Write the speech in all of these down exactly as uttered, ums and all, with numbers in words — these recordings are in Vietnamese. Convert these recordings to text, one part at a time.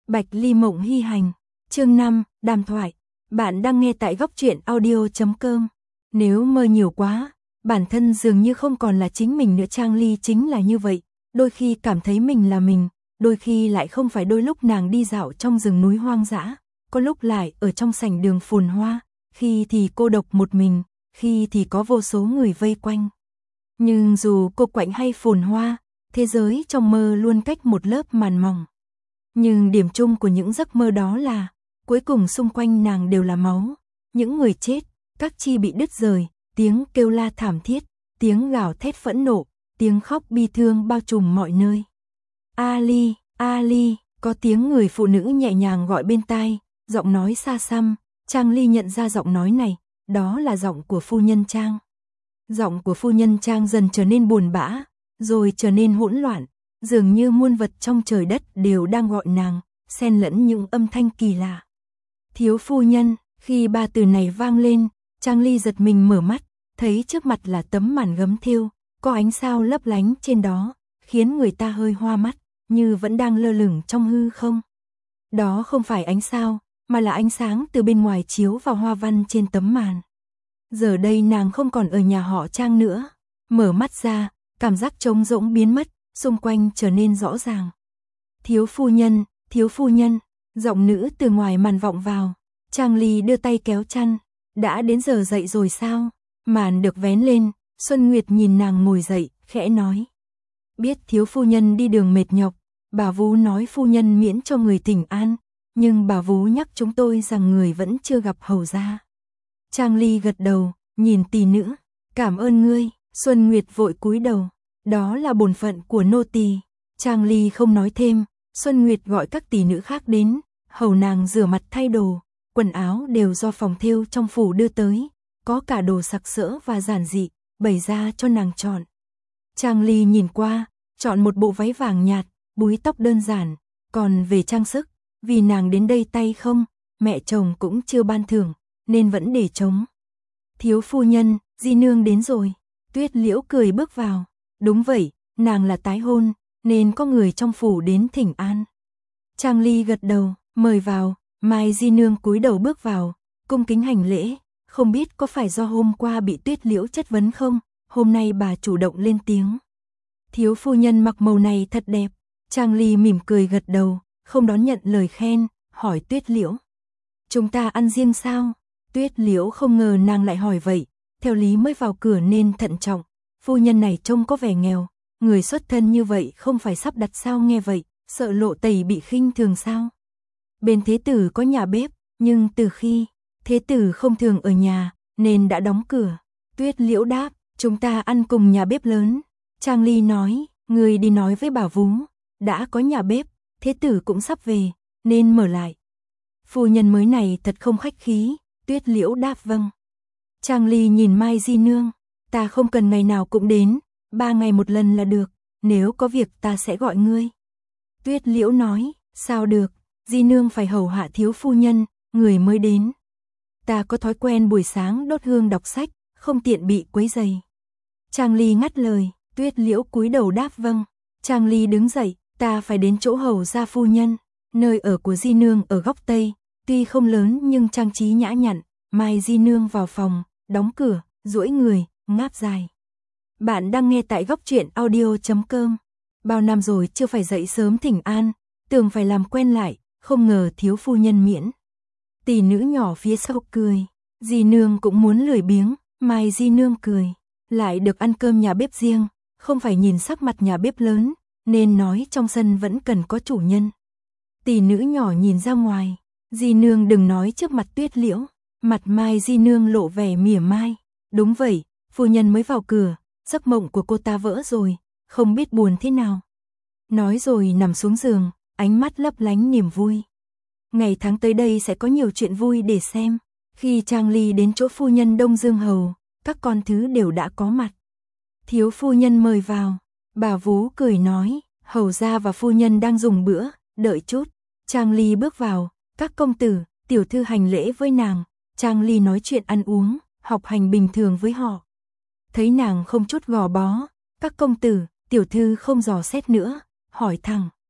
Bạch Ly Mộng Hy Hành, chương năm, đàm thoại. Bạn đang nghe tại góc truyện audio chấm com. Nếu mơ nhiều quá, bản thân dường như không còn là chính mình nữa. Trang Ly chính là như vậy, đôi khi cảm thấy mình là mình, đôi khi lại không phải. Đôi lúc nàng đi dạo trong rừng núi hoang dã, có lúc lại ở trong sảnh đường phồn hoa, khi thì cô độc một mình, khi thì có vô số người vây quanh. Nhưng dù cô quạnh hay phồn hoa, thế giới trong mơ luôn cách một lớp màn mỏng. Nhưng điểm chung của những giấc mơ đó là, cuối cùng xung quanh nàng đều là máu, những người chết, các chi bị đứt rời, tiếng kêu la thảm thiết, tiếng gào thét phẫn nộ, tiếng khóc bi thương bao trùm mọi nơi. Ali, Ali, có tiếng người phụ nữ nhẹ nhàng gọi bên tai, giọng nói xa xăm. Trang Ly nhận ra giọng nói này, đó là giọng của phu nhân Trang. Giọng của phu nhân Trang dần trở nên buồn bã, rồi trở nên hỗn loạn, dường như muôn vật trong trời đất đều đang gọi nàng, xen lẫn những âm thanh kỳ lạ. Thiếu phu nhân, khi ba từ này vang lên, Trang Ly giật mình mở mắt, thấy trước mặt là tấm màn gấm thêu, có ánh sao lấp lánh trên đó, khiến người ta hơi hoa mắt, như vẫn đang lơ lửng trong hư không. Đó không phải ánh sao, mà là ánh sáng từ bên ngoài chiếu vào hoa văn trên tấm màn. Giờ đây nàng không còn ở nhà họ Trang nữa, mở mắt ra, cảm giác trống rỗng biến mất, xung quanh trở nên rõ ràng. Thiếu phu nhân, thiếu phu nhân, giọng nữ từ ngoài màn vọng vào. Trang Ly đưa tay kéo chăn, đã đến giờ dậy rồi sao? Màn được vén lên, Xuân Nguyệt nhìn nàng ngồi dậy, khẽ nói. Biết thiếu phu nhân đi đường mệt nhọc, bà Vú nói phu nhân miễn cho người thỉnh an, nhưng bà Vú nhắc chúng tôi rằng người vẫn chưa gặp hầu gia. Trang Ly gật đầu, nhìn tỷ nữ, cảm ơn ngươi. Xuân Nguyệt vội cúi đầu, đó là bổn phận của nô tỳ. Trang Ly không nói thêm, Xuân Nguyệt gọi các tỷ nữ khác đến, hầu nàng rửa mặt thay đồ, quần áo đều do phòng thêu trong phủ đưa tới, có cả đồ sặc sỡ và giản dị, bày ra cho nàng chọn. Trang Ly nhìn qua, chọn một bộ váy vàng nhạt, búi tóc đơn giản, còn về trang sức, vì nàng đến đây tay không, mẹ chồng cũng chưa ban thưởng, nên vẫn để trống. Thiếu phu nhân, di nương đến rồi. Tuyết Liễu cười bước vào. Đúng vậy, nàng là tái hôn, nên có người trong phủ đến thỉnh an. Trang Ly gật đầu, mời vào. Mai di nương cúi đầu bước vào, cung kính hành lễ. Không biết có phải do hôm qua bị Tuyết Liễu chất vấn không, hôm nay bà chủ động lên tiếng. Thiếu phu nhân mặc màu này thật đẹp. Trang Ly mỉm cười gật đầu, không đón nhận lời khen, hỏi Tuyết Liễu. Chúng ta ăn riêng sao? Tuyết Liễu không ngờ nàng lại hỏi vậy, theo lý mới vào cửa nên thận trọng. Phu nhân này trông có vẻ nghèo, người xuất thân như vậy không phải sắp đặt sao? Nghe vậy, sợ lộ tẩy bị khinh thường sao? Bên thế tử có nhà bếp, nhưng từ khi thế tử không thường ở nhà, nên đã đóng cửa. Tuyết Liễu đáp, chúng ta ăn cùng nhà bếp lớn. Trang Ly nói, người đi nói với bà Vú, đã có nhà bếp, thế tử cũng sắp về, nên mở lại. Phu nhân mới này thật không khách khí. Tuyết Liễu đáp vâng. Trang Ly nhìn Mai di nương, ta không cần ngày nào cũng đến, ba ngày một lần là được, nếu có việc ta sẽ gọi ngươi. Tuyết Liễu nói, sao được, di nương phải hầu hạ thiếu phu nhân, người mới đến. Ta có thói quen buổi sáng đốt hương đọc sách, không tiện bị quấy rầy. Trang Ly ngắt lời, Tuyết Liễu cúi đầu đáp vâng. Trang Ly đứng dậy, ta phải đến chỗ hầu gia phu nhân, nơi ở của di nương ở góc Tây, tuy không lớn nhưng trang trí nhã nhặn. Mai di nương vào phòng, đóng cửa, duỗi người, ngáp dài. Bạn đang nghe tại góc truyện audio chấm com. Bao năm rồi chưa phải dậy sớm thỉnh an, tưởng phải làm quen lại, không ngờ thiếu phu nhân miễn. Tỷ nữ nhỏ phía sau cười, di nương cũng muốn lười biếng. Mai di nương cười, lại được ăn cơm nhà bếp riêng, không phải nhìn sắc mặt nhà bếp lớn, nên nói trong sân vẫn cần có chủ nhân. Tỷ nữ nhỏ nhìn ra ngoài, di nương đừng nói trước mặt Tuyết Liễu. Mặt Mai di nương lộ vẻ mỉa mai. Đúng vậy, phu nhân mới vào cửa, giấc mộng của cô ta vỡ rồi, không biết buồn thế nào. Nói rồi nằm xuống giường, ánh mắt lấp lánh niềm vui. Ngày tháng tới đây sẽ có nhiều chuyện vui để xem. Khi Trang Ly đến chỗ phu nhân Đông Dương hầu, các con thứ đều đã có mặt. Thiếu phu nhân mời vào. Bà Vú cười nói, hầu gia và phu nhân đang dùng bữa, đợi chút. Trang Ly bước vào, các công tử, tiểu thư hành lễ với nàng. Trang Ly nói chuyện ăn uống, học hành bình thường với họ. Thấy nàng không chút gò bó, các công tử, tiểu thư không dò xét nữa, hỏi thẳng.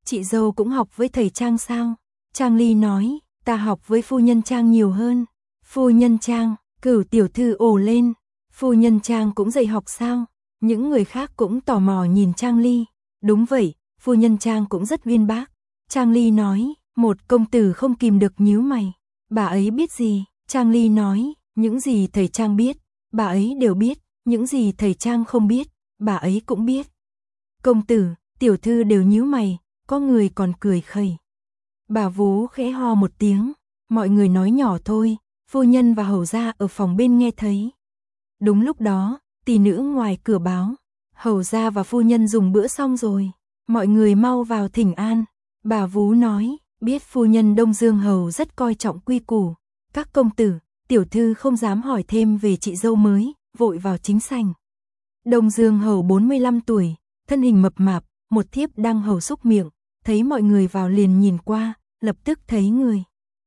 chị dâu cũng học với thầy Trang sao? Trang Ly nói, ta học với phu nhân Trang nhiều hơn. Phu nhân Trang, Cửu tiểu thư ồ lên, phu nhân Trang cũng dạy học sao? Những người khác cũng tò mò nhìn Trang Ly. Đúng vậy, phu nhân Trang cũng rất uyên bác. Trang Ly nói, một công tử không kìm được nhíu mày. Bà ấy biết gì? Trang Ly nói, những gì thầy Trang biết, bà ấy đều biết, những gì thầy Trang không biết, bà ấy cũng biết. Công tử, tiểu thư đều nhíu mày, có người còn cười khẩy. Bà vú khẽ ho một tiếng, mọi người nói nhỏ thôi, phu nhân và hầu gia ở phòng bên nghe thấy. Đúng lúc đó, tỷ nữ ngoài cửa báo, hầu gia và phu nhân dùng bữa xong rồi, mọi người mau vào thỉnh an. Bà vú nói, biết phu nhân Đông Dương hầu rất coi trọng quy củ, các công tử, tiểu thư không dám hỏi thêm về chị dâu mới, vội vào chính sảnh. Đông Dương hầu bốn mươi lăm tuổi, thân hình mập mạp, một thiếp đang hầu xúc miệng, thấy mọi người vào liền nhìn qua, lập tức thấy người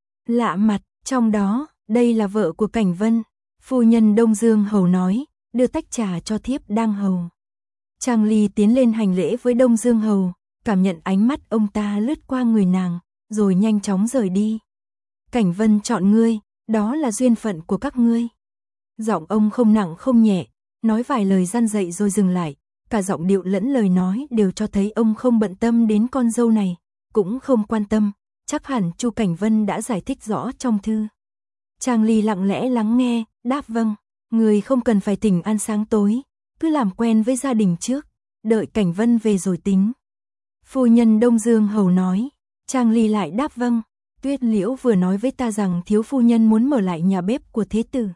lạ mặt, trong đó, đây là vợ của Cảnh Vân. Phu nhân Đông Dương hầu nói, đưa tách trà cho thiếp đang hầu. Trang Ly tiến lên hành lễ với Đông Dương hầu, cảm nhận ánh mắt ông ta lướt qua người nàng, rồi nhanh chóng rời đi. Cảnh Vân chọn ngươi, đó là duyên phận của các ngươi. Giọng ông không nặng không nhẹ, nói vài lời gian dạy rồi dừng lại, cả giọng điệu lẫn lời nói đều cho thấy ông không bận tâm đến con dâu này, cũng không quan tâm, chắc hẳn Chu Cảnh Vân đã giải thích rõ trong thư. Trang Ly lặng lẽ lắng nghe, đáp vâng, người không cần phải thỉnh ăn sáng tối, cứ làm quen với gia đình trước, đợi Cảnh Vân về rồi tính. Phu nhân Đông Dương hầu nói, Trang Ly lại đáp vâng, Tuyết Liễu vừa nói với ta rằng thiếu phu nhân muốn mở lại nhà bếp của thế tử.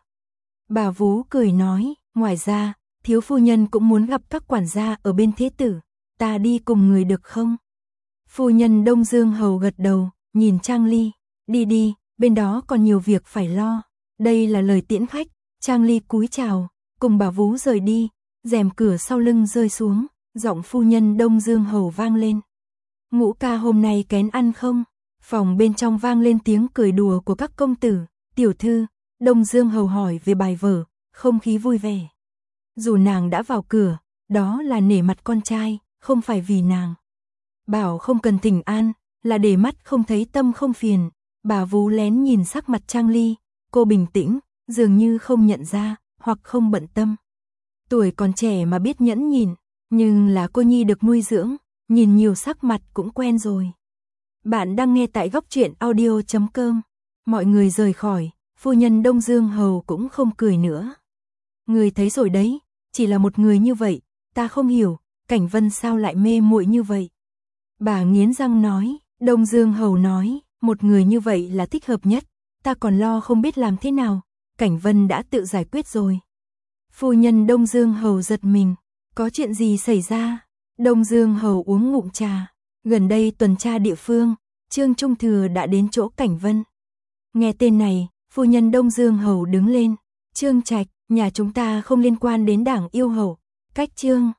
Bà vú cười nói, ngoài ra, thiếu phu nhân cũng muốn gặp các quản gia ở bên thế tử, ta đi cùng người được không? Phu nhân Đông Dương hầu gật đầu, nhìn Trang Ly, đi đi, bên đó còn nhiều việc phải lo. Đây là lời tiễn khách. Trang Ly cúi chào, cùng bà vú rời đi, rèm cửa sau lưng rơi xuống, giọng phu nhân Đông Dương hầu vang lên. Ngũ ca hôm nay kén ăn không? Phòng bên trong vang lên tiếng cười đùa của các công tử, tiểu thư. Đông Dương hầu hỏi về bài vở, không khí vui vẻ. Dù nàng đã vào cửa, đó là nể mặt con trai, không phải vì nàng. Bảo không cần thỉnh an, là để mắt không thấy tâm không phiền. Bà vú lén nhìn sắc mặt Trang Ly, cô bình tĩnh, dường như không nhận ra, hoặc không bận tâm. Tuổi còn trẻ mà biết nhẫn nhìn, nhưng là cô nhi được nuôi dưỡng, nhìn nhiều sắc mặt cũng quen rồi. Bạn đang nghe tại góc truyện audio chấm com. Mọi người rời khỏi, phu nhân Đông Dương hầu cũng không cười nữa. Người thấy rồi đấy, chỉ là một người như vậy, ta không hiểu, Cảnh Vân sao lại mê muội như vậy. Bà nghiến răng nói, Đông Dương hầu nói, một người như vậy là thích hợp nhất, ta còn lo không biết làm thế nào, Cảnh Vân đã tự giải quyết rồi. Phu nhân Đông Dương hầu giật mình, có chuyện gì xảy ra? Đông Dương hầu uống ngụm trà, gần đây tuần tra địa phương, Trương Trung Thừa đã đến chỗ Cảnh Vân. Nghe tên này, phu nhân Đông Dương hầu đứng lên, Trương Trạch, nhà chúng ta không liên quan đến đảng yêu hầu, cách Trương